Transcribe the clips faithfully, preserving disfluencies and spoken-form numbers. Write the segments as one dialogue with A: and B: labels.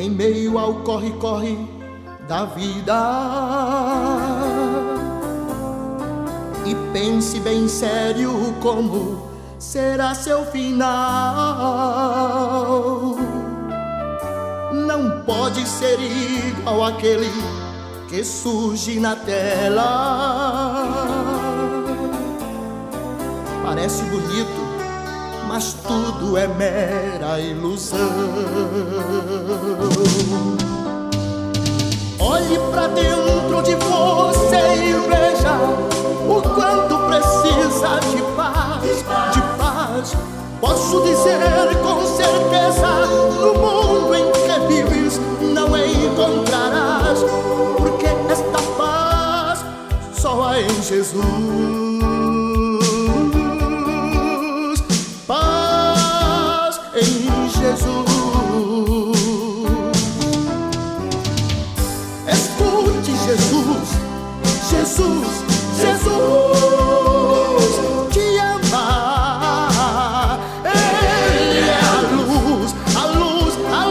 A: em meio ao corre-corre da vida. E pense bem sério como será seu final. Não pode ser igual àquele que surge na tela. Parece bonito, mas tudo é mera ilusão. Olhe pra dentro de você e veja o quanto precisa de paz, de paz. Posso dizer com certeza, no mundo em que vives não encontrarás, porque esta paz só há em Jesus. Paz em Jesus. Escute Jesus, Jesus, Jesus te ama. Ele é a luz, a luz, a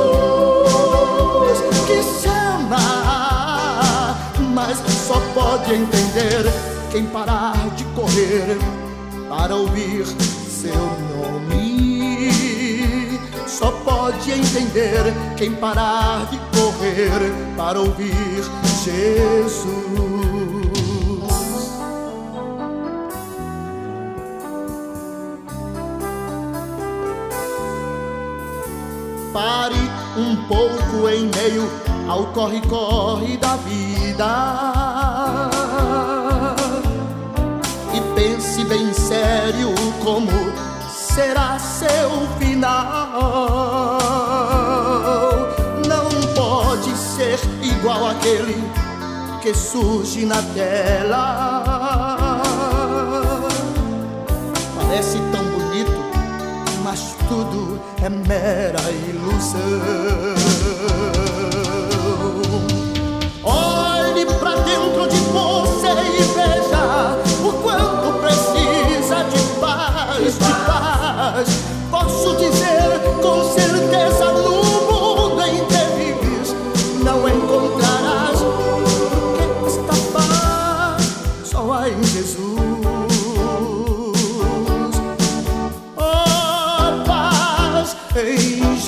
A: luz que chama. Mas só pode entender quem parar de correr para ouvir seu nome. Só pode entender quem parar de correr para ouvir Jesus. Pare um pouco em meio ao corre-corre da vida e pense bem sério como será seu final. Não pode ser igual àquele que surge na tela. Parece tão bonito, mas tudo é mera ilusão. Olhe pra dentro de você e veja o quanto precisa de paz, de paz. Posso dizer com certeza, no mundo em que vives não encontrarás, porque esta paz só há em Jesus. Em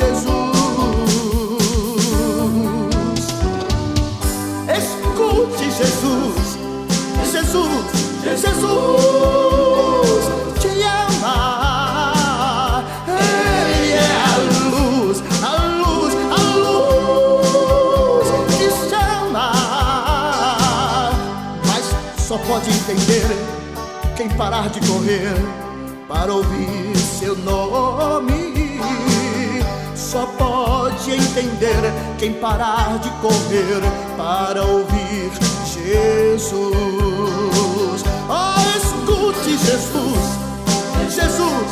A: Jesus. Escute Jesus, Jesus, Jesus te ama. Ele é a luz, a luz, a luz que chama. Mas só pode entender quem parar de correr para ouvir seu nome. Só pode entender quem parar de correr para ouvir Jesus. Oh, escute Jesus, Jesus,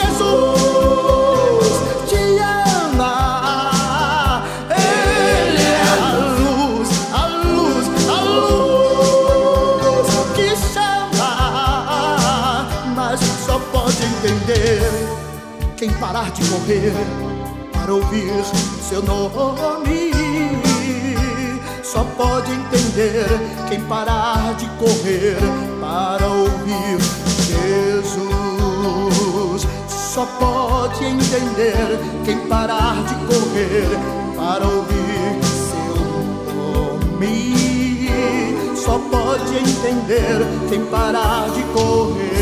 A: Jesus te ama. Ele é a luz, a luz, a luz que chama. Mas só pode entender quem parar de correr para ouvir seu nome. Só pode entender quem parar de correr para ouvir Jesus. Só pode entender quem parar de correr para ouvir seu nome. Só pode entender quem parar de correr